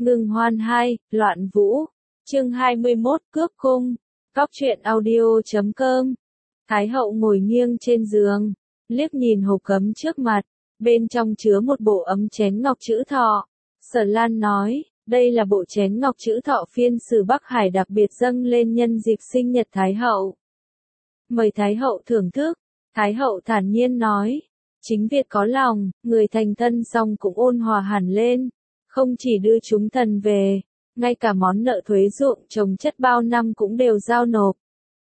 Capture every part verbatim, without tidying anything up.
Ngưng hoan hai, loạn vũ. Chương hai mươi mốt, cướp cung. Cóc truyện audio chấm com. Thái hậu ngồi nghiêng trên giường, liếc nhìn hộp cấm trước mặt, bên trong chứa một bộ ấm chén ngọc chữ thọ. Sở Lan nói, đây là bộ chén ngọc chữ thọ phiên sử Bắc Hải đặc biệt dâng lên nhân dịp sinh nhật Thái hậu. Mời Thái hậu thưởng thức. Thái hậu thản nhiên nói, chính việc có lòng, người thành thân xong cũng ôn hòa hẳn lên, không chỉ đưa chúng thần về, ngay cả món nợ thuế ruộng trồng chất bao năm cũng đều giao nộp.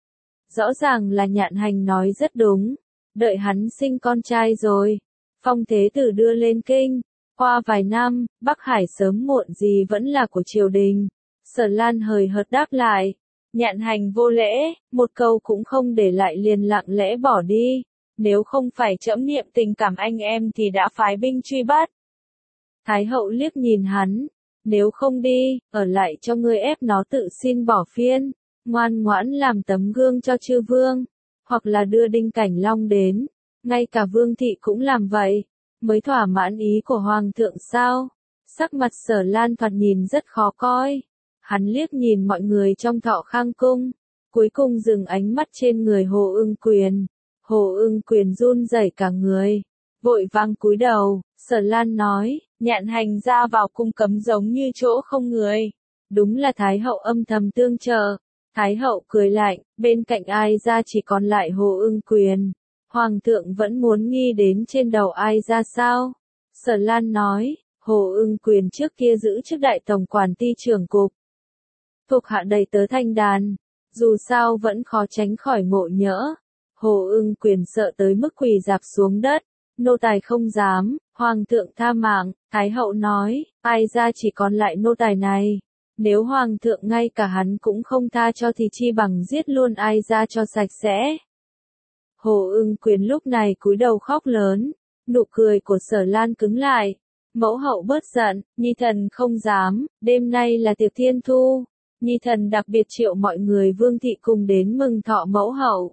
Rõ ràng là Nhạn Hành nói rất đúng, đợi hắn sinh con trai rồi, phong thế tử đưa lên kinh, qua vài năm, Bắc Hải sớm muộn gì vẫn là của triều đình. Sở Lan hời hợt đáp lại, Nhạn Hành vô lễ, một câu cũng không để lại liền lặng lẽ bỏ đi, nếu không phải trẫm niệm tình cảm anh em thì đã phái binh truy bắt. Thái hậu liếc nhìn hắn, nếu không đi, ở lại cho ngươi ép nó tự xin bỏ phiên, ngoan ngoãn làm tấm gương cho chư vương, hoặc là đưa Đinh Cảnh Long đến, ngay cả vương thị cũng làm vậy, mới thỏa mãn ý của hoàng thượng sao? Sắc mặt Sở Lan thoạt nhìn rất khó coi, hắn liếc nhìn mọi người trong Thọ Khang cung, cuối cùng dừng ánh mắt trên người Hồ Ưng Quyền. Hồ Ưng Quyền run rẩy cả người, vội vàng cúi đầu. Sở Lan nói, Nhạn Hành ra vào cung cấm giống như chỗ không người. Đúng là Thái hậu âm thầm tương trợ. Thái hậu cười lạnh, bên cạnh ai ra chỉ còn lại Hồ Ưng Quyền. Hoàng thượng vẫn muốn nghi đến trên đầu ai ra sao? Sở Lan nói, Hồ Ưng Quyền trước kia giữ chức đại tổng quản ty trưởng cục. Thuộc hạ đầy tớ thanh đàn, dù sao vẫn khó tránh khỏi ngộ nhỡ. Hồ Ưng Quyền sợ tới mức quỳ rạp xuống đất, nô tài không dám, hoàng thượng tha mạng. Thái hậu nói, ai ra chỉ còn lại nô tài này, nếu hoàng thượng ngay cả hắn cũng không tha cho thì chi bằng giết luôn ai ra cho sạch sẽ. Hồ Ưng Quyền lúc này cúi đầu khóc lớn, nụ cười của Sở Lan cứng lại. Mẫu hậu bớt giận, nhi thần không dám, đêm nay là tiệc thiên thu, nhi thần đặc biệt triệu mọi người vương thị cùng đến mừng thọ mẫu hậu.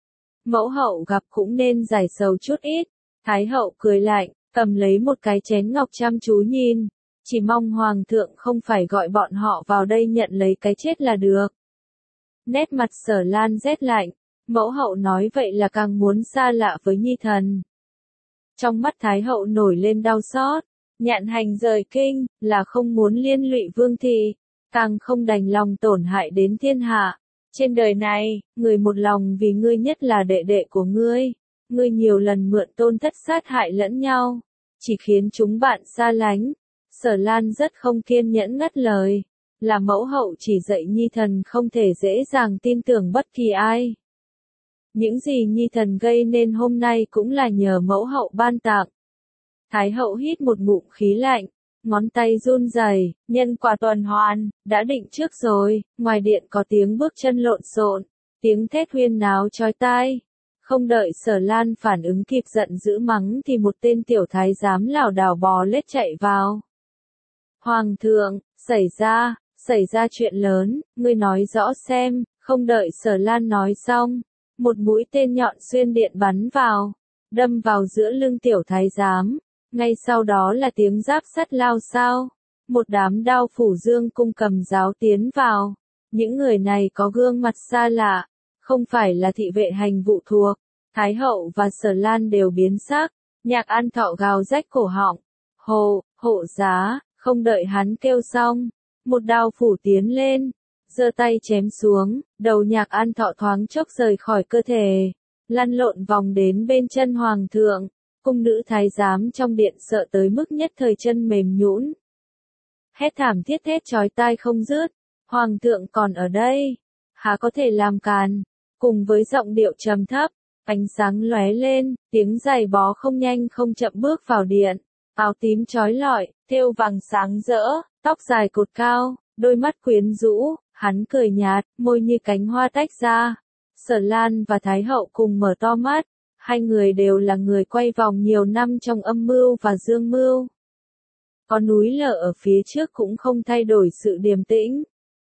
Mẫu hậu gặp cũng nên giải sầu chút ít. Thái hậu cười lạnh, cầm lấy một cái chén ngọc chăm chú nhìn, chỉ mong hoàng thượng không phải gọi bọn họ vào đây nhận lấy cái chết là được. Nét mặt Sở Lan rét lạnh, mẫu hậu nói vậy là càng muốn xa lạ với nhi thần. Trong mắt Thái hậu nổi lên đau xót, Nhạn Hành rời kinh, là không muốn liên lụy vương thị, càng không đành lòng tổn hại đến thiên hạ. Trên đời này, người một lòng vì ngươi nhất là đệ đệ của ngươi, ngươi nhiều lần mượn tôn thất sát hại lẫn nhau, chỉ khiến chúng bạn xa lánh. Sở Lan rất không kiên nhẫn ngắt lời, là mẫu hậu chỉ dạy nhi thần không thể dễ dàng tin tưởng bất kỳ ai. Những gì nhi thần gây nên hôm nay cũng là nhờ mẫu hậu ban tặng. Thái hậu hít một ngụm khí lạnh, ngón tay run rẩy, nhân quả tuần hoàn, đã định trước rồi. Ngoài điện có tiếng bước chân lộn xộn, tiếng thét huyên náo chói tai. Không đợi Sở Lan phản ứng kịp giận dữ mắng thì một tên tiểu thái giám lảo đảo bò lết chạy vào. Hoàng thượng, xảy ra, xảy ra chuyện lớn, ngươi nói rõ xem. Không đợi Sở Lan nói xong, một mũi tên nhọn xuyên điện bắn vào, đâm vào giữa lưng tiểu thái giám. Ngay sau đó là tiếng giáp sắt lao xao, một đám đao phủ dương cung cầm giáo tiến vào. Những người này có gương mặt xa lạ, không phải là thị vệ hành vụ thuộc. Thái hậu và Sở Lan đều biến sắc, Nhạc An Thọ gào rách cổ họng. Hồ, hộ giá, không đợi hắn kêu xong, một đao phủ tiến lên, giơ tay chém xuống, đầu Nhạc An Thọ thoáng chốc rời khỏi cơ thể, lăn lộn vòng đến bên chân hoàng thượng. Cung nữ thái giám trong điện sợ tới mức nhất thời chân mềm nhũn. Hét thảm thiết thét chói tai không dứt, hoàng thượng còn ở đây, há có thể làm càn. Cùng với giọng điệu trầm thấp, ánh sáng lóe lên, tiếng giày bó không nhanh không chậm bước vào điện, áo tím chói lọi, thêu vàng sáng rỡ, tóc dài cột cao, đôi mắt quyến rũ, hắn cười nhạt, môi như cánh hoa tách ra. Sở Lan và Thái hậu cùng mở to mắt. Hai người đều là người quay vòng nhiều năm trong âm mưu và dương mưu. Có núi lở ở phía trước cũng không thay đổi sự điềm tĩnh.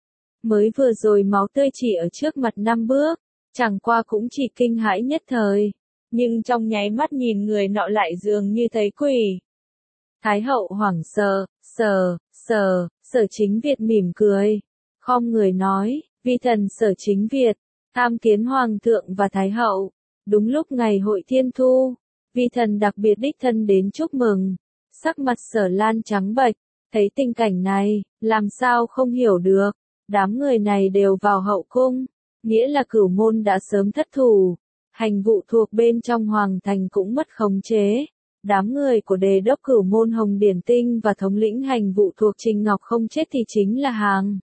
Mới vừa rồi máu tươi chỉ ở trước mặt năm bước, chẳng qua cũng chỉ kinh hãi nhất thời, nhưng trong nháy mắt nhìn người nọ lại dường như thấy quỷ. Thái hậu hoảng sợ, sờ, sờ, Sở Chính Việt mỉm cười, khom người nói, vi thần Sở Chính Việt, tham kiến Hoàng thượng và Thái hậu. Đúng lúc ngày hội thiên thu, vi thần đặc biệt đích thân đến chúc mừng. Sắc mặt Sở Lan trắng bệch, thấy tình cảnh này, làm sao không hiểu được. Đám người này đều vào hậu cung, nghĩa là Cửu môn đã sớm thất thủ. Hành vụ thuộc bên trong hoàng thành cũng mất khống chế. Đám người của đề đốc Cửu môn Hồng Điển Tinh và thống lĩnh hành vụ thuộc Trình Ngọc không chết thì chính là hàng.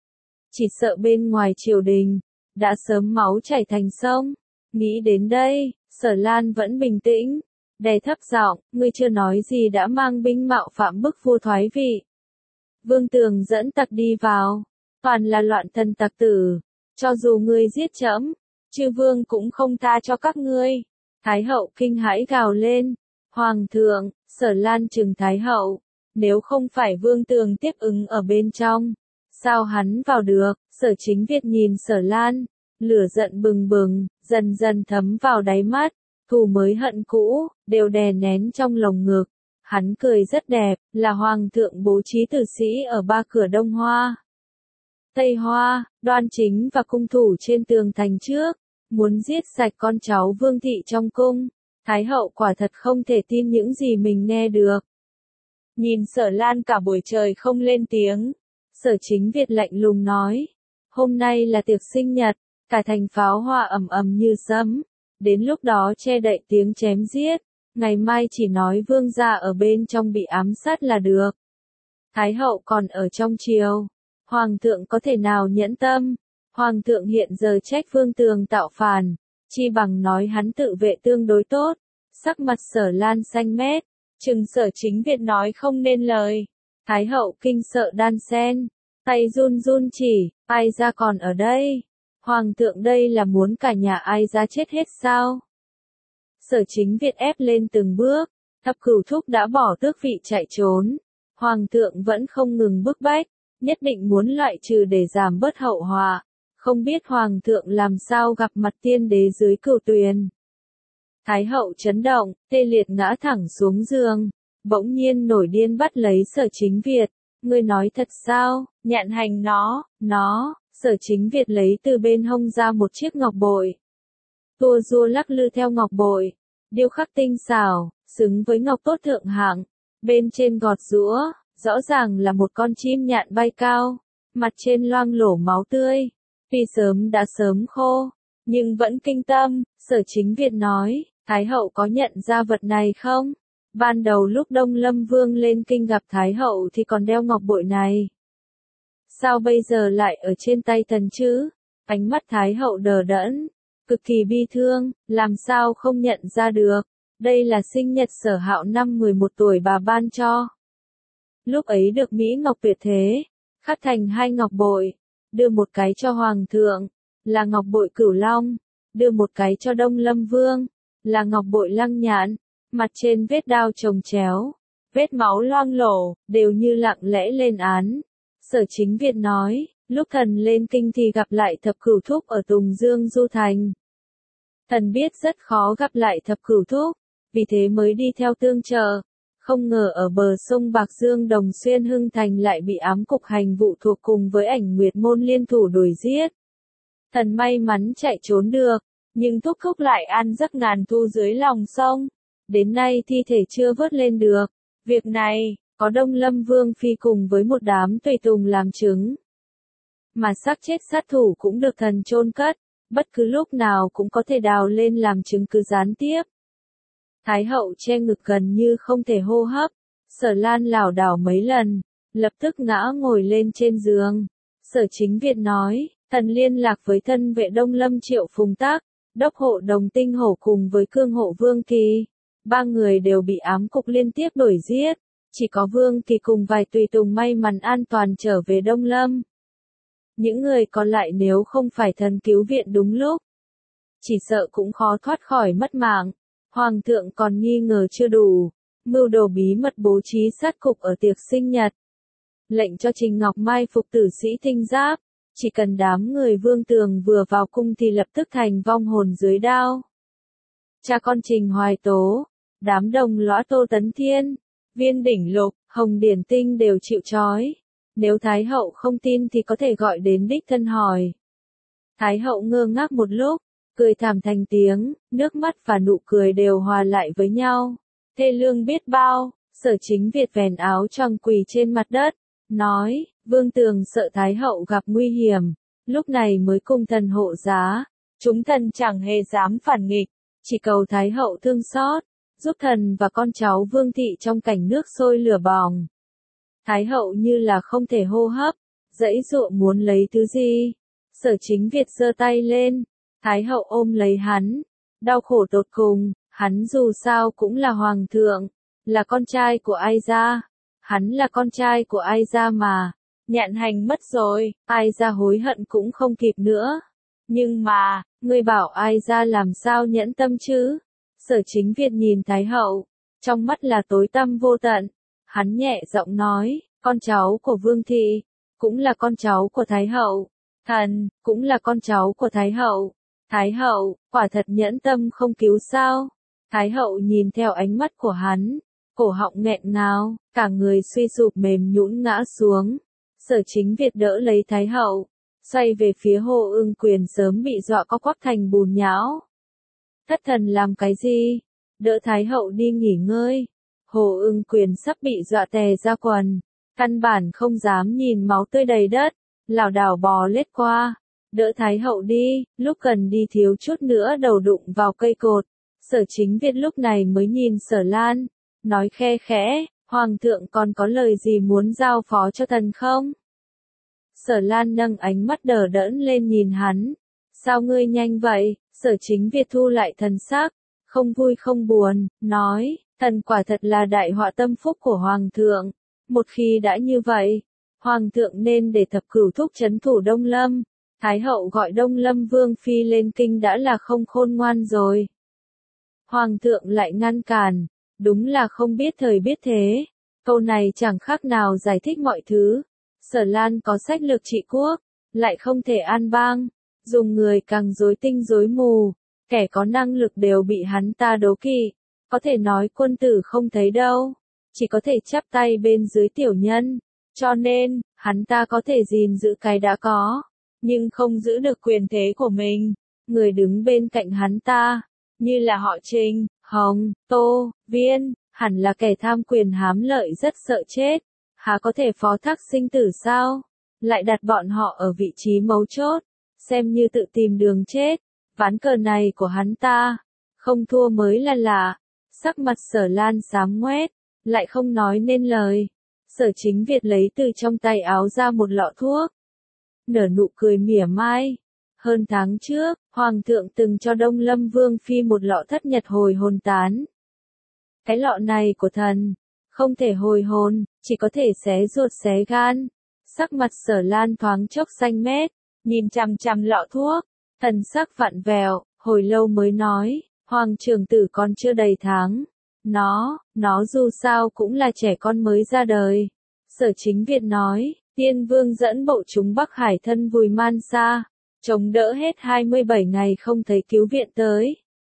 Chỉ sợ bên ngoài triều đình, đã sớm máu chảy thành sông. Nghĩ đến đây, Sở Lan vẫn bình tĩnh, đè thấp giọng, ngươi chưa nói gì đã mang binh mạo phạm bức vua thoái vị. Vương Tường dẫn tặc đi vào, toàn là loạn thần tặc tử, cho dù ngươi giết trẫm, chư vương cũng không tha cho các ngươi. Thái hậu kinh hãi gào lên, Hoàng thượng, Sở Lan trừng Thái hậu, nếu không phải Vương Tường tiếp ứng ở bên trong, sao hắn vào được? Sở Chính Việt nhìn Sở Lan, lửa giận bừng bừng, dần dần thấm vào đáy mắt, thù mới hận cũ, đều đè nén trong lồng ngực. Hắn cười rất đẹp, là Hoàng thượng bố trí tử sĩ ở ba cửa Đông Hoa, Tây Hoa, Đoan Chính và cung thủ trên tường thành trước, muốn giết sạch con cháu Vương thị trong cung. Thái hậu quả thật không thể tin những gì mình nghe được. Nhìn Sở Lan cả buổi trời không lên tiếng, Sở Chính Việt lạnh lùng nói, hôm nay là tiệc sinh nhật, cả thành pháo hoa ầm ầm như sấm, đến lúc đó che đậy tiếng chém giết, ngày mai chỉ nói vương gia ở bên trong bị ám sát là được. Thái hậu còn ở trong triều, Hoàng thượng có thể nào nhẫn tâm? Hoàng thượng hiện giờ trách Vương Tường tạo phản, chi bằng nói hắn tự vệ tương đối tốt. Sắc mặt Sở Lan xanh mét, chừng Sở Chính Việt nói không nên lời. Thái hậu kinh sợ đan sen, tay run run chỉ, ai ra còn ở đây? Hoàng thượng đây là muốn cả nhà ai ra chết hết sao? Sở Chính Việt ép lên từng bước, Thập Cửu Thúc đã bỏ tước vị chạy trốn. Hoàng thượng vẫn không ngừng bức bách, nhất định muốn loại trừ để giảm bớt hậu họa. Không biết Hoàng thượng làm sao gặp mặt tiên đế dưới cửu tuyền. Thái hậu chấn động, tê liệt ngã thẳng xuống giường, bỗng nhiên nổi điên bắt lấy Sở Chính Việt. Ngươi nói thật sao? Nhạn hành nó, nó. Sở Chính Việt lấy từ bên hông ra một chiếc ngọc bội. Tua rua lắc lư theo ngọc bội, điêu khắc tinh xảo, xứng với ngọc tốt thượng hạng. Bên trên gọt giũa, rõ ràng là một con chim nhạn bay cao, mặt trên loang lổ máu tươi. Tuy sớm đã sớm khô, nhưng vẫn kinh tâm. Sở Chính Việt nói, Thái hậu có nhận ra vật này không? Ban đầu lúc Đông Lâm Vương lên kinh gặp Thái hậu thì còn đeo ngọc bội này. Sao bây giờ lại ở trên tay thần chứ? Ánh mắt Thái hậu đờ đẫn, cực kỳ bi thương, làm sao không nhận ra được. Đây là sinh nhật Sở Hạo năm mười một tuổi bà ban cho. Lúc ấy được Mỹ Ngọc tuyệt thế, khắc thành hai ngọc bội, đưa một cái cho Hoàng thượng, là ngọc bội Cửu Long, đưa một cái cho Đông Lâm Vương, là ngọc bội Lăng Nhạn, mặt trên vết đao chồng chéo, vết máu loang lổ, đều như lặng lẽ lên án. Sở Chính Việt nói, lúc thần lên kinh thì gặp lại Thập Cửu Thúc ở Tùng Dương Du Thành. Thần biết rất khó gặp lại Thập Cửu Thúc, vì thế mới đi theo tương trợ. Không ngờ ở bờ sông Bạc Dương Đồng Xuyên Hưng Thành lại bị ám cục hành vụ thuộc cùng với Ảnh Nguyệt môn liên thủ đuổi giết. Thần may mắn chạy trốn được, nhưng Thúc Thúc lại ăn giấc ngàn thu dưới lòng sông. Đến nay thi thể chưa vớt lên được. Việc này, có Đông Lâm Vương Phi cùng với một đám tùy tùng làm chứng. Mà xác chết sát thủ cũng được thần chôn cất, bất cứ lúc nào cũng có thể đào lên làm chứng cứ gián tiếp. Thái hậu che ngực gần như không thể hô hấp, Sở Lan lảo đảo mấy lần, lập tức ngã ngồi lên trên giường. Sở Chính Việt nói, thần liên lạc với thân vệ Đông Lâm Triệu Phùng Tác, đốc hộ Đồng Tinh Hổ cùng với cương hộ Vương Kỳ. Ba người đều bị ám cục liên tiếp đuổi giết, chỉ có Vương Kỳ cùng vài tùy tùng may mắn an toàn trở về Đông Lâm. Những người còn lại nếu không phải thần cứu viện đúng lúc, chỉ sợ cũng khó thoát khỏi mất mạng. Hoàng thượng còn nghi ngờ chưa đủ, mưu đồ bí mật bố trí sát cục ở tiệc sinh nhật. Lệnh cho Trình Ngọc mai phục tử sĩ Thinh Giáp, chỉ cần đám người Vương Tường vừa vào cung thì lập tức thành vong hồn dưới đao. Cha con Trình Hoài Tố, đám đồng lõa Tô Tấn Thiên, Viên Đỉnh Lục, Hồng Điển Tinh đều chịu trói. nếu Thái hậu không tin thì có thể gọi đến đích thân hỏi. Thái hậu ngơ ngác một lúc, cười thảm thành tiếng, nước mắt và nụ cười đều hòa lại với nhau. Thê lương biết bao, Sở Chính Việt vén áo choàng quỳ trên mặt đất, nói, Vương Tường sợ Thái hậu gặp nguy hiểm, lúc này mới cung thần hộ giá, chúng thần chẳng hề dám phản nghịch, chỉ cầu Thái hậu thương xót, giúp thần và con cháu Vương thị trong cảnh nước sôi lửa bỏng. Thái hậu như là không thể hô hấp, giãy giụa muốn lấy thứ gì. Sở Chính Việt giơ tay lên, Thái hậu ôm lấy hắn, đau khổ tột cùng, hắn dù sao cũng là hoàng thượng, là con trai của Ai Gia, hắn là con trai của Ai Gia mà, Nhạn Hành mất rồi, Ai Gia hối hận cũng không kịp nữa. Nhưng mà, ngươi bảo Ai Gia làm sao nhẫn tâm chứ? Sở Chính Việt nhìn Thái hậu, trong mắt là tối tăm vô tận, hắn nhẹ giọng nói, con cháu của Vương thị, cũng là con cháu của Thái hậu, thần, cũng là con cháu của Thái hậu. Thái hậu, quả thật nhẫn tâm không cứu sao? Thái hậu nhìn theo ánh mắt của hắn, cổ họng nghẹn ngào, cả người suy sụp mềm nhũn ngã xuống. Sở Chính Việt đỡ lấy Thái hậu, xoay về phía Hồ Ưng Quyền sớm bị dọa co quắp thành bùn nhão. Thất thần làm cái gì? Đỡ Thái hậu đi nghỉ ngơi. Hồ Ưng Quyền sắp bị dọa tè ra quần, căn bản không dám nhìn máu tươi đầy đất, lảo đảo bò lết qua. Đỡ Thái hậu đi, lúc cần đi thiếu chút nữa đầu đụng vào cây cột. Sở Chính Việt lúc này mới nhìn Sở Lan, nói khe khẽ, Hoàng thượng còn có lời gì muốn giao phó cho thần không? Sở Lan nâng ánh mắt đờ đẫn lên nhìn hắn. Sao ngươi nhanh vậy? Sở Chính Việt thu lại thần sắc, không vui không buồn, nói, thần quả thật là đại họa tâm phúc của Hoàng thượng. Một khi đã như vậy, Hoàng thượng nên để thập cửu thúc trấn thủ Đông Lâm. Thái hậu gọi Đông Lâm Vương Phi lên kinh đã là không khôn ngoan rồi. Hoàng thượng lại ngăn cản, đúng là không biết thời biết thế. Câu này chẳng khác nào giải thích mọi thứ. Sở Lan có sách lược trị quốc, lại không thể an bang, dùng người càng rối tinh rối mù, kẻ có năng lực đều bị hắn ta đố kỵ. Có thể nói quân tử không thấy đâu, chỉ có thể chắp tay bên dưới tiểu nhân. Cho nên, hắn ta có thể gìn giữ cái đã có, nhưng không giữ được quyền thế của mình. Người đứng bên cạnh hắn ta, như là họ Trình, Hồng, Tô, Viên, hẳn là kẻ tham quyền hám lợi rất sợ chết. Há có thể phó thác sinh tử sao? Lại đặt bọn họ ở vị trí mấu chốt, xem như tự tìm đường chết. Ván cờ này của hắn ta, không thua mới là lạ. Sắc mặt Sở Lan xám ngoét, lại không nói nên lời. Sở Chính Việt lấy từ trong tay áo ra một lọ thuốc, nở nụ cười mỉa mai. Hơn tháng trước, Hoàng thượng từng cho Đông Lâm Vương Phi một lọ thất nhật hồi hồn tán. Cái lọ này của thần, không thể hồi hồn, chỉ có thể xé ruột xé gan. Sắc mặt Sở Lan thoáng chốc xanh mét, nhìn chằm chằm lọ thuốc, thần sắc vặn vẹo, hồi lâu mới nói, Hoàng trưởng tử còn chưa đầy tháng. Nó, nó dù sao cũng là trẻ con mới ra đời. Sở Chính Việt nói, Tiên Vương dẫn bộ chúng Bắc Hải thân vùi man xa, chống đỡ hết hai mươi bảy ngày không thấy cứu viện tới.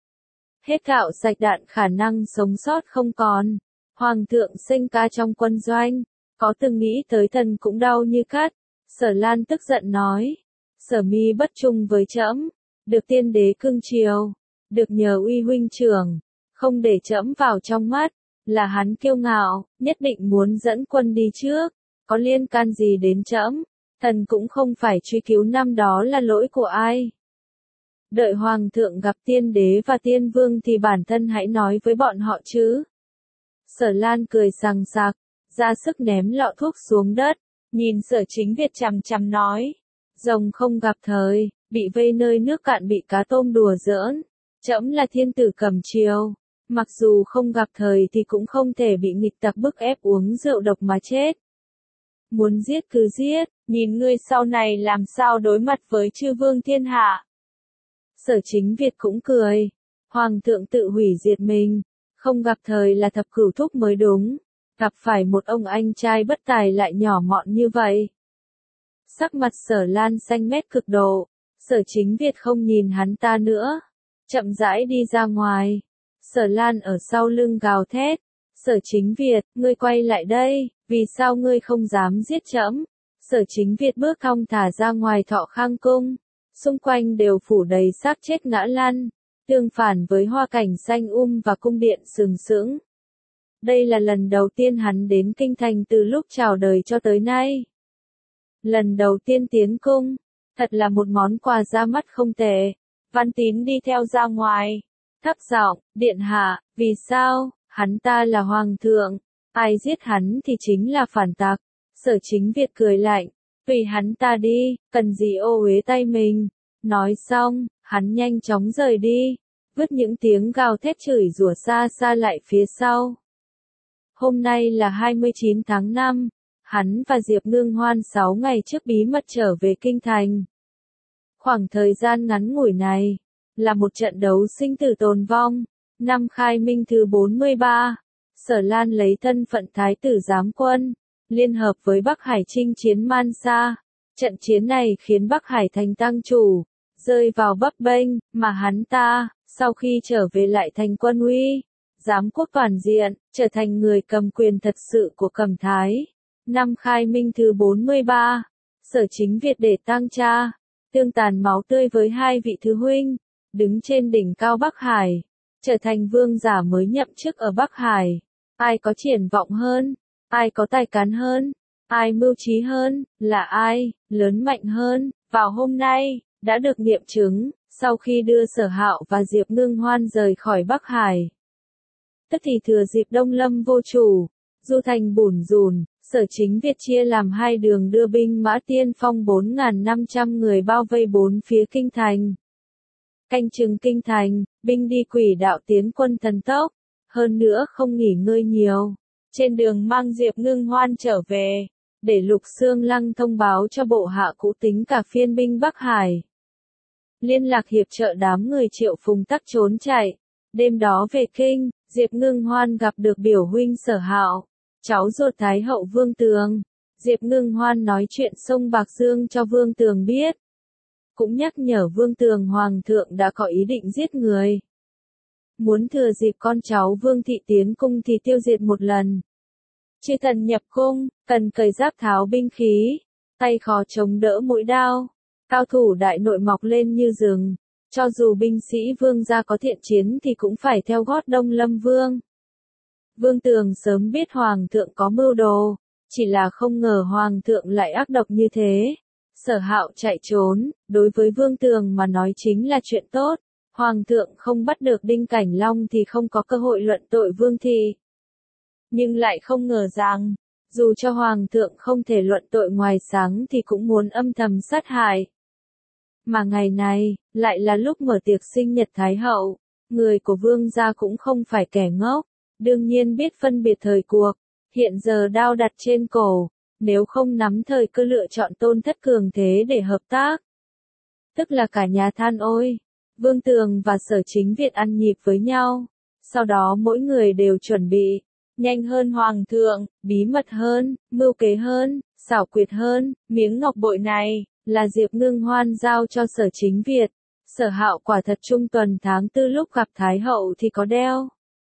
Hết gạo sạch đạn khả năng sống sót không còn. Hoàng thượng sinh ca trong quân doanh, có từng nghĩ tới thần cũng đau như cắt. Sở Lan tức giận nói, Sở mi bất trung với trẫm, được tiên đế cưng chiều, được nhờ uy huynh trưởng, không để trẫm vào trong mắt, là hắn kiêu ngạo, nhất định muốn dẫn quân đi trước, có liên can gì đến trẫm? Thần cũng không phải truy cứu năm đó là lỗi của ai. Đợi Hoàng thượng gặp tiên đế và tiên vương thì bản thân hãy nói với bọn họ chứ. Sở Lan cười sằng sặc, ra sức ném lọ thuốc xuống đất, nhìn Sở Chính Việt chằm chằm nói. Rồng không gặp thời, bị vây nơi nước cạn bị cá tôm đùa giỡn. Trẫm là thiên tử cầm chiều, mặc dù không gặp thời thì cũng không thể bị nghịch tặc bức ép uống rượu độc mà chết. Muốn giết cứ giết, nhìn ngươi sau này làm sao đối mặt với chư vương thiên hạ. Sở Chính Việt cũng cười, Hoàng thượng tự hủy diệt mình, không gặp thời là thập cửu thúc mới đúng, gặp phải một ông anh trai bất tài lại nhỏ mọn như vậy. Sắc mặt Sở Lan xanh mét cực độ, Sở Chính Việt không nhìn hắn ta nữa, chậm rãi đi ra ngoài. Sở Lan ở sau lưng gào thét, Sở Chính Việt, ngươi quay lại đây, vì sao ngươi không dám giết trẫm? Sở Chính Việt bước thong thả ra ngoài Thọ Khang cung, xung quanh đều phủ đầy xác chết ngã lăn, tương phản với hoa cảnh xanh um và cung điện sừng sững. Đây là lần đầu tiên hắn đến kinh thành từ lúc chào đời cho tới nay. Lần đầu tiên tiến cung, thật là một món quà ra mắt không tệ. Văn Tín đi theo ra ngoài, thấp giọng, điện hạ, vì sao, hắn ta là hoàng thượng, ai giết hắn thì chính là phản tặc. Sở Chính Việt cười lạnh, tùy hắn ta đi, cần gì ô uế tay mình. Nói xong, hắn nhanh chóng rời đi, vứt những tiếng gào thét chửi rủa xa xa lại phía sau. Hôm nay là hai mươi chín tháng năm, hắn và Diệp Ngưng Hoan sáu ngày trước bí mật trở về kinh thành. Khoảng thời gian ngắn ngủi này, là một trận đấu sinh tử tồn vong. Năm Khai Minh thứ bốn mươi ba, Sở Lan lấy thân phận Thái tử giám quân, liên hợp với Bắc Hải chinh chiến Man Sa. Trận chiến này khiến Bắc Hải thành tăng chủ, rơi vào bấp bênh, mà hắn ta, sau khi trở về lại thành quân uy, giám quốc toàn diện, trở thành người cầm quyền thật sự của Cẩm Thái. Năm Khai Minh thứ bốn mươi ba, Sở Chính Việt để tang cha, tương tàn máu tươi với hai vị thứ huynh, đứng trên đỉnh cao Bắc Hải, trở thành vương giả mới nhậm chức ở Bắc Hải. Ai có triển vọng hơn? Ai có tài cán hơn? Ai mưu trí hơn? Là ai, lớn mạnh hơn? Vào hôm nay, đã được nghiệm chứng, sau khi đưa Sở Hạo và Diệp Ngưng Hoan rời khỏi Bắc Hải. Tức thì thừa dịp Đông Lâm vô chủ, du thành bủn rủn, Sở Chính Việt chia làm hai đường đưa binh mã tiên phong bốn nghìn năm trăm người bao vây bốn phía kinh thành. Canh chừng kinh thành, binh đi quỷ đạo tiến quân thần tốc, hơn nữa không nghỉ ngơi nhiều. Trên đường mang Diệp Ngưng Hoan trở về, để Lục Xương Lăng thông báo cho bộ hạ cũ tính cả phiên binh Bắc Hải. Liên lạc hiệp trợ đám người Triệu Phùng Tắc trốn chạy. Đêm đó về kinh, Diệp Ngưng Hoan gặp được biểu huynh Sở Hạo, cháu ruột Thái hậu Vương Tường. Diệp Ngưng Hoan nói chuyện sông Bạc Dương cho Vương Tường biết. Cũng nhắc nhở Vương Tường Hoàng thượng đã có ý định giết người. Muốn thừa dịp con cháu Vương Thị tiến cung thì tiêu diệt một lần. Chư thần nhập cung, cần cởi giáp tháo binh khí, tay khó chống đỡ mũi đao. Cao thủ đại nội mọc lên như rừng. Cho dù binh sĩ Vương gia có thiện chiến thì cũng phải theo gót Đông Lâm Vương. Vương Tường sớm biết Hoàng thượng có mưu đồ, chỉ là không ngờ Hoàng thượng lại ác độc như thế. Sở Hạo chạy trốn, đối với Vương Tường mà nói chính là chuyện tốt. Hoàng thượng không bắt được Đinh Cảnh Long thì không có cơ hội luận tội Vương Thị. Nhưng lại không ngờ rằng, dù cho Hoàng thượng không thể luận tội ngoài sáng thì cũng muốn âm thầm sát hại. Mà ngày này, lại là lúc mở tiệc sinh nhật Thái hậu, người của Vương gia cũng không phải kẻ ngốc, đương nhiên biết phân biệt thời cuộc, hiện giờ đao đặt trên cổ, nếu không nắm thời cơ lựa chọn Tôn Thất cường thế để hợp tác. Tức là cả nhà than ôi, Vương Tường và Sở Chính Việt ăn nhịp với nhau, sau đó mỗi người đều chuẩn bị, nhanh hơn Hoàng thượng, bí mật hơn, mưu kế hơn, xảo quyệt hơn, miếng ngọc bội này là Diệp Ngưng Hoan giao cho Sở Chính Việt. Sở Hạo quả thật trung tuần tháng tư lúc gặp Thái hậu thì có đeo.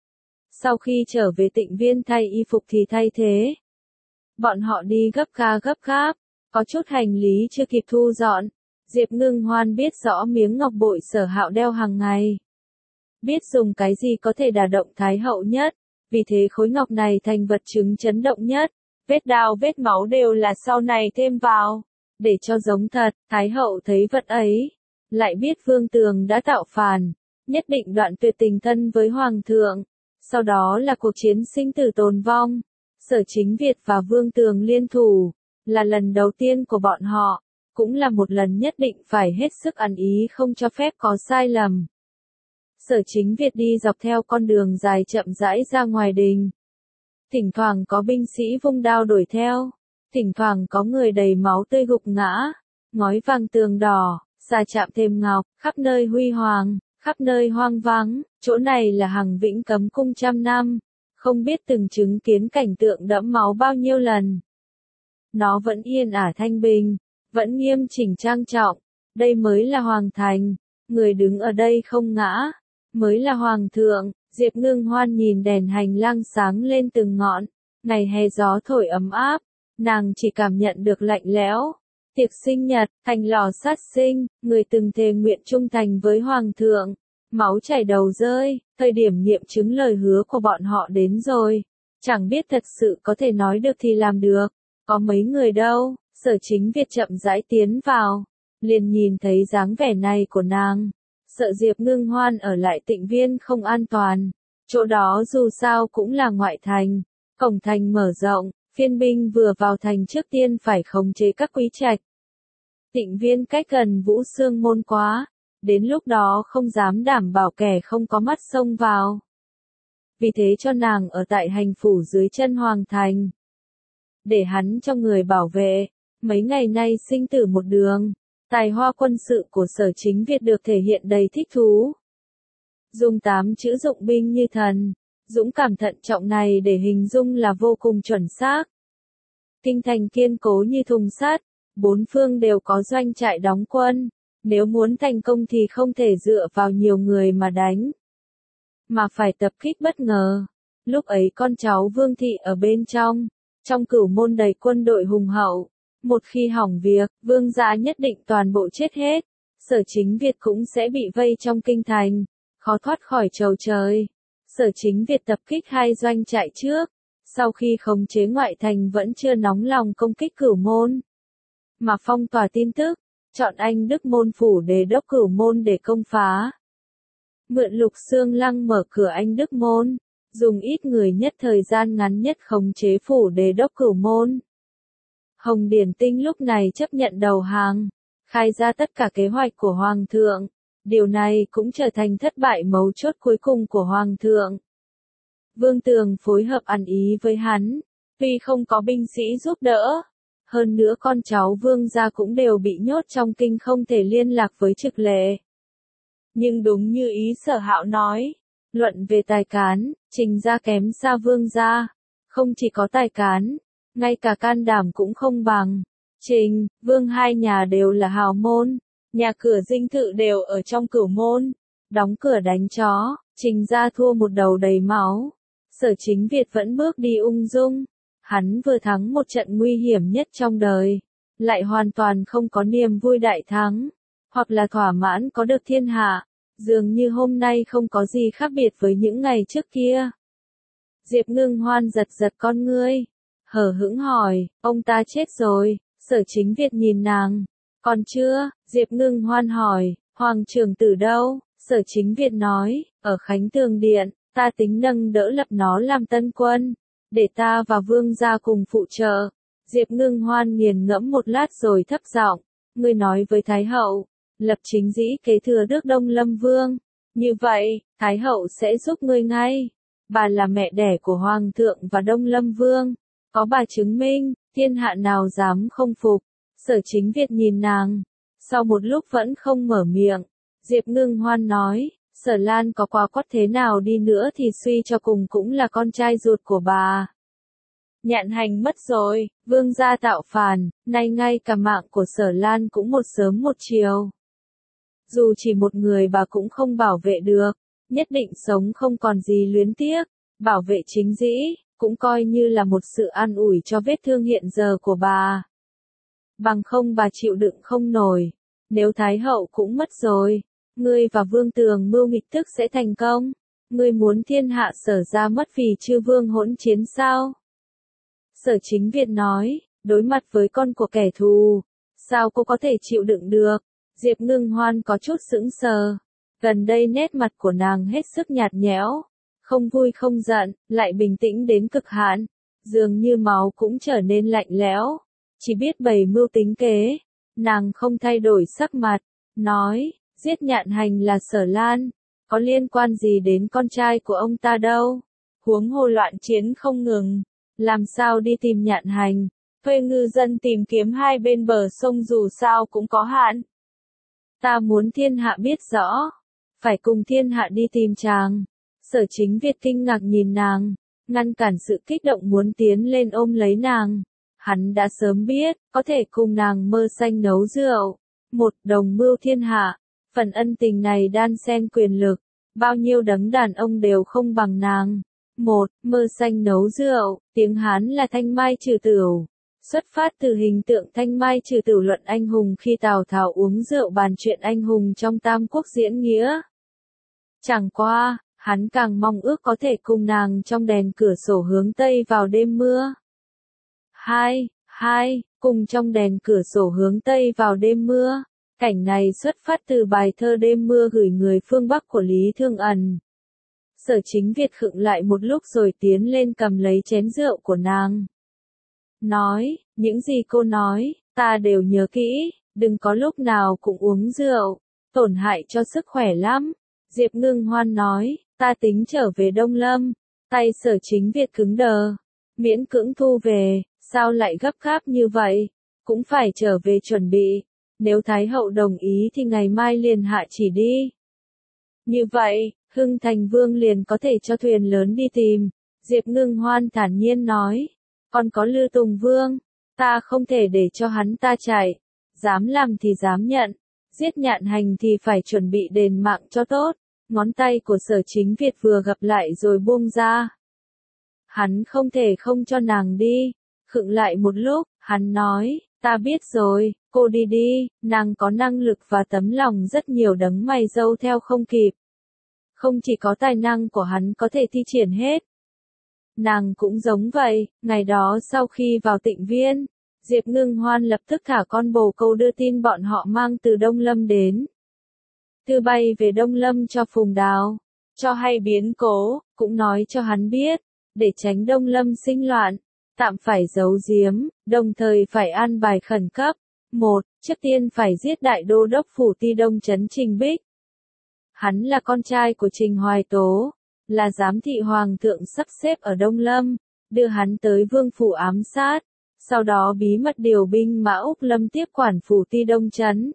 Sau khi trở về Tịnh Viên thay y phục thì thay thế. Bọn họ đi gấp ga gấp gáp, có chút hành lý chưa kịp thu dọn. Diệp Ngưng Hoan biết rõ miếng ngọc bội Sở Hạo đeo hàng ngày. Biết dùng cái gì có thể đả động Thái hậu nhất, vì thế khối ngọc này thành vật chứng chấn động nhất. Vết đao vết máu đều là sau này thêm vào. Để cho giống thật, Thái hậu thấy vật ấy, lại biết Vương Tường đã tạo phản, nhất định đoạn tuyệt tình thân với Hoàng thượng. Sau đó là cuộc chiến sinh tử tồn vong. Sở Chính Việt và Vương Tường liên thủ, là lần đầu tiên của bọn họ, cũng là một lần nhất định phải hết sức ăn ý không cho phép có sai lầm. Sở Chính Việt đi dọc theo con đường dài chậm rãi ra ngoài đình. Thỉnh thoảng có binh sĩ vung đao đuổi theo. Thỉnh thoảng có người đầy máu tươi gục ngã, ngói vàng tường đỏ, xà chạm thềm ngọc, khắp nơi huy hoàng, khắp nơi hoang vắng, chỗ này là Hằng Vĩnh Cấm Cung trăm năm, không biết từng chứng kiến cảnh tượng đẫm máu bao nhiêu lần. Nó vẫn yên ả thanh bình, vẫn nghiêm chỉnh trang trọng, đây mới là Hoàng thành, người đứng ở đây không ngã, mới là Hoàng thượng. Diệp Ngưng Hoan nhìn đèn hành lang sáng lên từng ngọn, ngày hè gió thổi ấm áp. nàng chỉ cảm nhận được lạnh lẽo. Tiệc sinh nhật, thành lò sát sinh, người từng thề nguyện trung thành với hoàng thượng. Máu chảy đầu rơi, thời điểm nghiệm chứng lời hứa của bọn họ đến rồi. Chẳng biết thật sự có thể nói được thì làm được. Có mấy người đâu, Sở Chính Việt chậm rãi tiến vào. Liền nhìn thấy dáng vẻ này của nàng. Sợ Diệp Ngưng Hoan ở lại Tịnh Viên không an toàn. Chỗ đó dù sao cũng là ngoại thành. Cổng thành mở rộng, phiên binh vừa vào thành trước tiên phải khống chế các quý trạch. Tịnh Viên cách gần Vũ Xương Môn quá. Đến lúc đó không dám đảm bảo kẻ không có mắt xông vào. Vì thế cho nàng ở tại hành phủ dưới chân hoàng thành. Để hắn cho người bảo vệ. Mấy ngày nay sinh tử một đường. Tài hoa quân sự của Sở Chính Việt được thể hiện đầy thích thú. Dùng tám chữ dụng binh như thần. Dũng cảm thận trọng này để hình dung là vô cùng chuẩn xác. Kinh thành kiên cố như thùng sắt. Bốn phương đều có doanh trại đóng quân. Nếu muốn thành công thì không thể dựa vào nhiều người mà đánh. Mà phải tập kích bất ngờ. Lúc ấy con cháu Vương Thị ở bên trong. Trong cửu môn đầy quân đội hùng hậu. Một khi hỏng việc, Vương gia nhất định toàn bộ chết hết. Sở Chính Việt cũng sẽ bị vây trong kinh thành. Khó thoát khỏi trầu trời. Sở Chính Việt tập kích hai doanh trại trước. Sau khi khống chế ngoại thành vẫn chưa nóng lòng công kích cửu môn. Mà phong tỏa tin tức. Chọn anh Đức Môn phủ đề đốc cửu môn để công phá. Mượn Lục Xương Lăng mở cửa anh Đức Môn. Dùng ít người nhất thời gian ngắn nhất khống chế phủ đề đốc cửu môn. Hồng Điển Tinh lúc này chấp nhận đầu hàng. Khai ra tất cả kế hoạch của Hoàng thượng. Điều này cũng trở thành thất bại mấu chốt cuối cùng của Hoàng thượng. Vương Tường phối hợp ăn ý với hắn. Tuy không có binh sĩ giúp đỡ. Hơn nữa con cháu Vương gia cũng đều bị nhốt trong kinh không thể liên lạc với Trực Lệ. Nhưng đúng như ý Sở Hạo nói, luận về tài cán, Trình gia kém xa Vương gia. Không chỉ có tài cán, ngay cả can đảm cũng không bằng. Trình, Vương hai nhà đều là hào môn, nhà cửa dinh thự đều ở trong cửu môn. Đóng cửa đánh chó, Trình gia thua một đầu đầy máu. Sở Chính Việt vẫn bước đi ung dung. Hắn vừa thắng một trận nguy hiểm nhất trong đời, lại hoàn toàn không có niềm vui đại thắng, hoặc là thỏa mãn có được thiên hạ, dường như hôm nay không có gì khác biệt với những ngày trước kia. Diệp Ngưng Hoan giật giật con ngươi, hờ hững hỏi, ông ta chết rồi. Sở Chính Việt nhìn nàng, còn chưa? Diệp Ngưng Hoan hỏi, Hoàng trưởng tử đâu? Sở Chính Việt nói, ở Khánh Tường Điện, ta tính nâng đỡ lập nó làm tân quân. Để ta và Vương gia cùng phụ trợ. Diệp Ngưng Hoan nghiền ngẫm một lát rồi thấp giọng, ngươi nói với Thái hậu, lập Chính Dĩ kế thừa nước Đông Lâm Vương. Như vậy, Thái hậu sẽ giúp ngươi ngay. Bà là mẹ đẻ của Hoàng thượng và Đông Lâm Vương. Có bà chứng minh, thiên hạ nào dám không phục. Sở Chính Việt nhìn nàng. Sau một lúc vẫn không mở miệng. Diệp Ngưng Hoan nói, Sở Lan có quá quắt thế nào đi nữa thì suy cho cùng cũng là con trai ruột của bà. Nhạn Hành mất rồi, Vương gia tạo phản, nay ngay cả mạng của Sở Lan cũng một sớm một chiều. Dù chỉ một người bà cũng không bảo vệ được, nhất định sống không còn gì luyến tiếc, bảo vệ Chính Dĩ, cũng coi như là một sự an ủi cho vết thương hiện giờ của bà. Bằng không bà chịu đựng không nổi, nếu Thái hậu cũng mất rồi. Ngươi và Vương Tường mưu nghịch thức sẽ thành công. Ngươi muốn thiên hạ Sở ra mất vì chư vương hỗn chiến sao? Sở Chính Việt nói, đối mặt với con của kẻ thù, sao cô có thể chịu đựng được? Diệp Ngưng Hoan có chút sững sờ. Gần đây nét mặt của nàng hết sức nhạt nhẽo, không vui không giận, lại bình tĩnh đến cực hạn, dường như máu cũng trở nên lạnh lẽo, chỉ biết bày mưu tính kế. Nàng không thay đổi sắc mặt, nói, giết Nhạn Hành là Sở Lan, có liên quan gì đến con trai của ông ta đâu. Huống hồ loạn chiến không ngừng, làm sao đi tìm Nhạn Hành, thuê ngư dân tìm kiếm hai bên bờ sông dù sao cũng có hạn. Ta muốn thiên hạ biết rõ, phải cùng thiên hạ đi tìm chàng. Sở Chính Việt kinh ngạc nhìn nàng, ngăn cản sự kích động muốn tiến lên ôm lấy nàng. Hắn đã sớm biết, có thể cùng nàng mơ xanh nấu rượu, một đồng mưu thiên hạ. Phần ân tình này đan xen quyền lực, bao nhiêu đấng đàn ông đều không bằng nàng. Một, mơ xanh nấu rượu, tiếng Hán là thanh mai trừ tửu. Xuất phát từ hình tượng thanh mai trừ tử luận anh hùng khi Tào Tháo uống rượu bàn chuyện anh hùng trong Tam Quốc diễn nghĩa. Chẳng qua, hắn càng mong ước có thể cùng nàng trong đèn cửa sổ hướng Tây vào đêm mưa. Hai, hai, cùng trong đèn cửa sổ hướng Tây vào đêm mưa. Cảnh này xuất phát từ bài thơ Đêm mưa gửi người phương Bắc của Lý Thương Ẩn. Sở Chính Việt khựng lại một lúc rồi tiến lên cầm lấy chén rượu của nàng. Nói, những gì cô nói, ta đều nhớ kỹ, đừng có lúc nào cũng uống rượu, tổn hại cho sức khỏe lắm. Diệp Ngưng Hoan nói, ta tính trở về Đông Lâm, tay Sở Chính Việt cứng đờ, miễn cưỡng thu về, sao lại gấp gáp như vậy, cũng phải trở về chuẩn bị, nếu Thái Hậu đồng ý thì ngày mai liền hạ chỉ đi. Như vậy, Hưng Thành Vương liền có thể cho thuyền lớn đi tìm, Diệp Ngưng Hoan thản nhiên nói, còn có Lư Tùng Vương, ta không thể để cho hắn ta chạy, dám làm thì dám nhận, giết Nhạn Hành thì phải chuẩn bị đền mạng cho tốt. Ngón tay của Sở Chính Việt vừa gặp lại rồi buông ra. Hắn không thể không cho nàng đi. Khựng lại một lúc, hắn nói, ta biết rồi, cô đi đi, nàng có năng lực và tấm lòng rất nhiều đấng mày râu theo không kịp. Không chỉ có tài năng của hắn có thể thi triển hết. Nàng cũng giống vậy, ngày đó sau khi vào Tịnh Viên, Diệp Ngưng Hoan lập tức thả con bồ câu đưa tin bọn họ mang từ Đông Lâm đến. Thư bay về Đông Lâm cho Phùng Đào, cho hay biến cố, cũng nói cho hắn biết, để tránh Đông Lâm sinh loạn, tạm phải giấu giếm, đồng thời phải an bài khẩn cấp. Một, trước tiên phải giết đại đô đốc phủ Ti Đông trấn Trình Bích. Hắn là con trai của Trình Hoài Tố, là giám thị hoàng thượng sắp xếp ở Đông Lâm, đưa hắn tới vương phủ ám sát, sau đó bí mật điều binh mã Úc Lâm tiếp quản phủ Ti Đông trấn.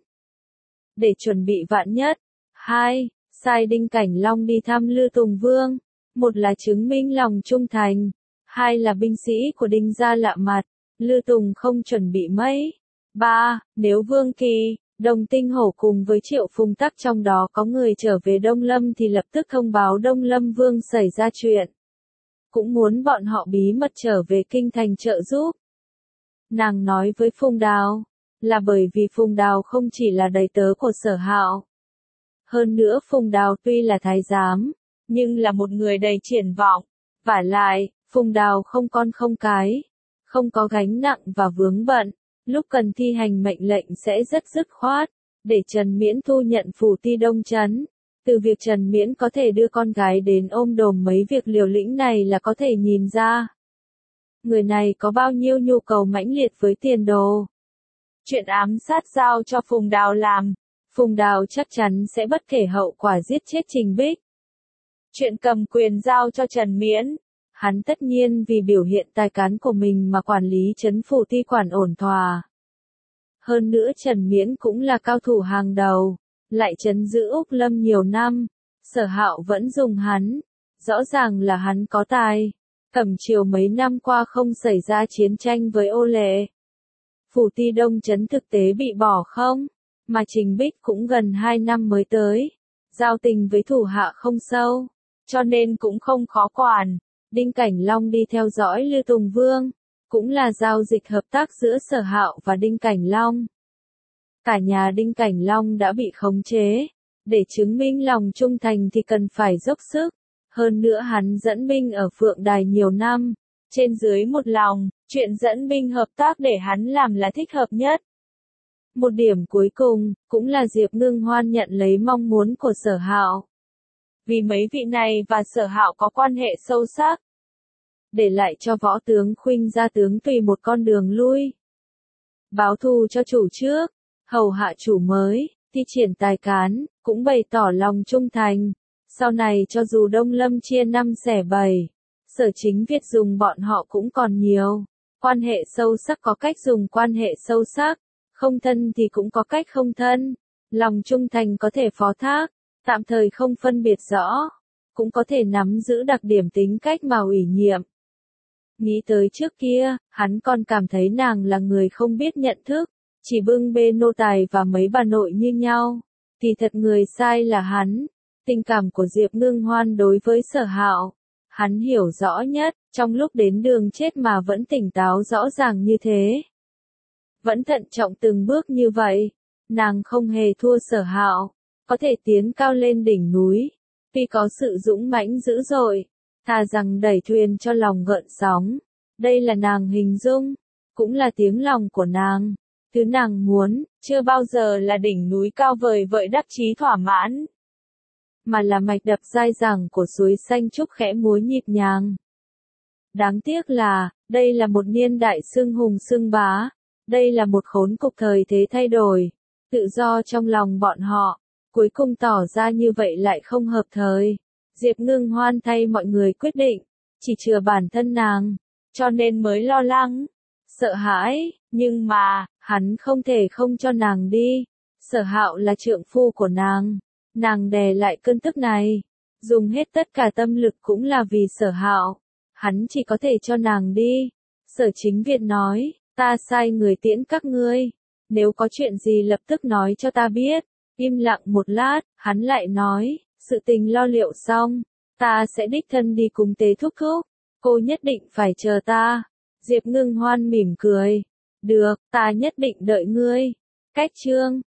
Để chuẩn bị vạn nhất. Hai, sai Đinh Cảnh Long đi thăm Lư Tùng Vương. Một là chứng minh lòng trung thành. Hai là binh sĩ của Đinh gia lạ mặt. Lư Tùng không chuẩn bị mấy. Ba, nếu Vương Kỳ, Đồng Tinh Hổ cùng với Triệu Phùng Tắc trong đó có người trở về Đông Lâm thì lập tức thông báo Đông Lâm Vương xảy ra chuyện. Cũng muốn bọn họ bí mật trở về kinh thành trợ giúp. Nàng nói với Phùng Đào, là bởi vì Phùng Đào không chỉ là đầy tớ của Sở Hạo. Hơn nữa Phùng Đào tuy là thái giám, nhưng là một người đầy triển vọng. Vả lại, Phùng Đào không con không cái, không có gánh nặng và vướng bận, lúc cần thi hành mệnh lệnh sẽ rất dứt khoát, để Trần Miễn thu nhận phủ Ti Đông trấn. Từ việc Trần Miễn có thể đưa con gái đến ôm đồm mấy việc liều lĩnh này là có thể nhìn ra. Người này có bao nhiêu nhu cầu mãnh liệt với tiền đồ. Chuyện ám sát giao cho Phùng Đào làm, Phùng Đào chắc chắn sẽ bất kể hậu quả giết chết Trình Bích. Chuyện cầm quyền giao cho Trần Miễn, hắn tất nhiên vì biểu hiện tài cán của mình mà quản lý trấn phủ Ti quản ổn thỏa. Hơn nữa Trần Miễn cũng là cao thủ hàng đầu, lại trấn giữ Úc Lâm nhiều năm, Sở Hạo vẫn dùng hắn, rõ ràng là hắn có tài. Cẩm Triều mấy năm qua không xảy ra chiến tranh với ô lệ. Phủ Ti Đông trấn thực tế bị bỏ không, mà Trình Bích cũng gần hai năm mới tới, giao tình với thủ hạ không sâu, cho nên cũng không khó quản. Đinh Cảnh Long đi theo dõi Lư Tùng Vương, cũng là giao dịch hợp tác giữa Sở Hạo và Đinh Cảnh Long. Cả nhà Đinh Cảnh Long đã bị khống chế, để chứng minh lòng trung thành thì cần phải dốc sức. Hơn nữa hắn dẫn binh ở Phượng Đài nhiều năm, trên dưới một lòng, chuyện dẫn binh hợp tác để hắn làm là thích hợp nhất. Một điểm cuối cùng, cũng là Diệp Ngưng Hoan nhận lấy mong muốn của Sở Hạo. Vì mấy vị này và Sở Hạo có quan hệ sâu sắc. Để lại cho võ tướng Khuynh gia tướng tùy một con đường lui. Báo thù cho chủ trước, hầu hạ chủ mới, thi triển tài cán, cũng bày tỏ lòng trung thành. Sau này cho dù Đông Lâm chia năm xẻ bảy, Sở Chính Việt dùng bọn họ cũng còn nhiều. Quan hệ sâu sắc có cách dùng quan hệ sâu sắc, không thân thì cũng có cách không thân. Lòng trung thành có thể phó thác, tạm thời không phân biệt rõ, cũng có thể nắm giữ đặc điểm tính cách mà ủy nhiệm. Nghĩ tới trước kia, hắn còn cảm thấy nàng là người không biết nhận thức, chỉ bưng bê nô tài và mấy bà nội như nhau. Thì thật người sai là hắn. Tình cảm của Diệp Ngưng Hoan đối với Sở Hạo, Hắn hiểu rõ nhất, trong lúc đến đường chết mà vẫn tỉnh táo rõ ràng như thế. Vẫn thận trọng từng bước như vậy. Nàng không hề thua Sở Hạo, có thể tiến cao lên đỉnh núi, vì có sự dũng mãnh dữ dội, thà rằng đẩy thuyền cho lòng gợn sóng. Đây là nàng hình dung, cũng là tiếng lòng của nàng. Thứ nàng muốn, chưa bao giờ là đỉnh núi cao vời vợi đắc chí thỏa mãn, mà là mạch đập dai dẳng của suối xanh trúc khẽ múa nhịp nhàng. Đáng tiếc là, đây là một niên đại xưng hùng xưng bá, đây là một khốn cục thời thế thay đổi, tự do trong lòng bọn họ, cuối cùng tỏ ra như vậy lại không hợp thời. Diệp Ngưng Hoan thay mọi người quyết định, chỉ chừa bản thân nàng, cho nên mới lo lắng, sợ hãi, nhưng mà, hắn không thể không cho nàng đi. Sở Hạo là trượng phu của nàng, nàng đè lại cơn tức này, dùng hết tất cả tâm lực cũng là vì Sở Hạo, hắn chỉ có thể cho nàng đi. Sở Chính Việt nói, ta sai người tiễn các ngươi, nếu có chuyện gì lập tức nói cho ta biết. Im lặng một lát, hắn lại nói, sự tình lo liệu xong, ta sẽ đích thân đi cùng Tế thúc thúc, cô nhất định phải chờ ta. Diệp Ngưng Hoan mỉm cười, được, ta nhất định đợi ngươi. Cách chương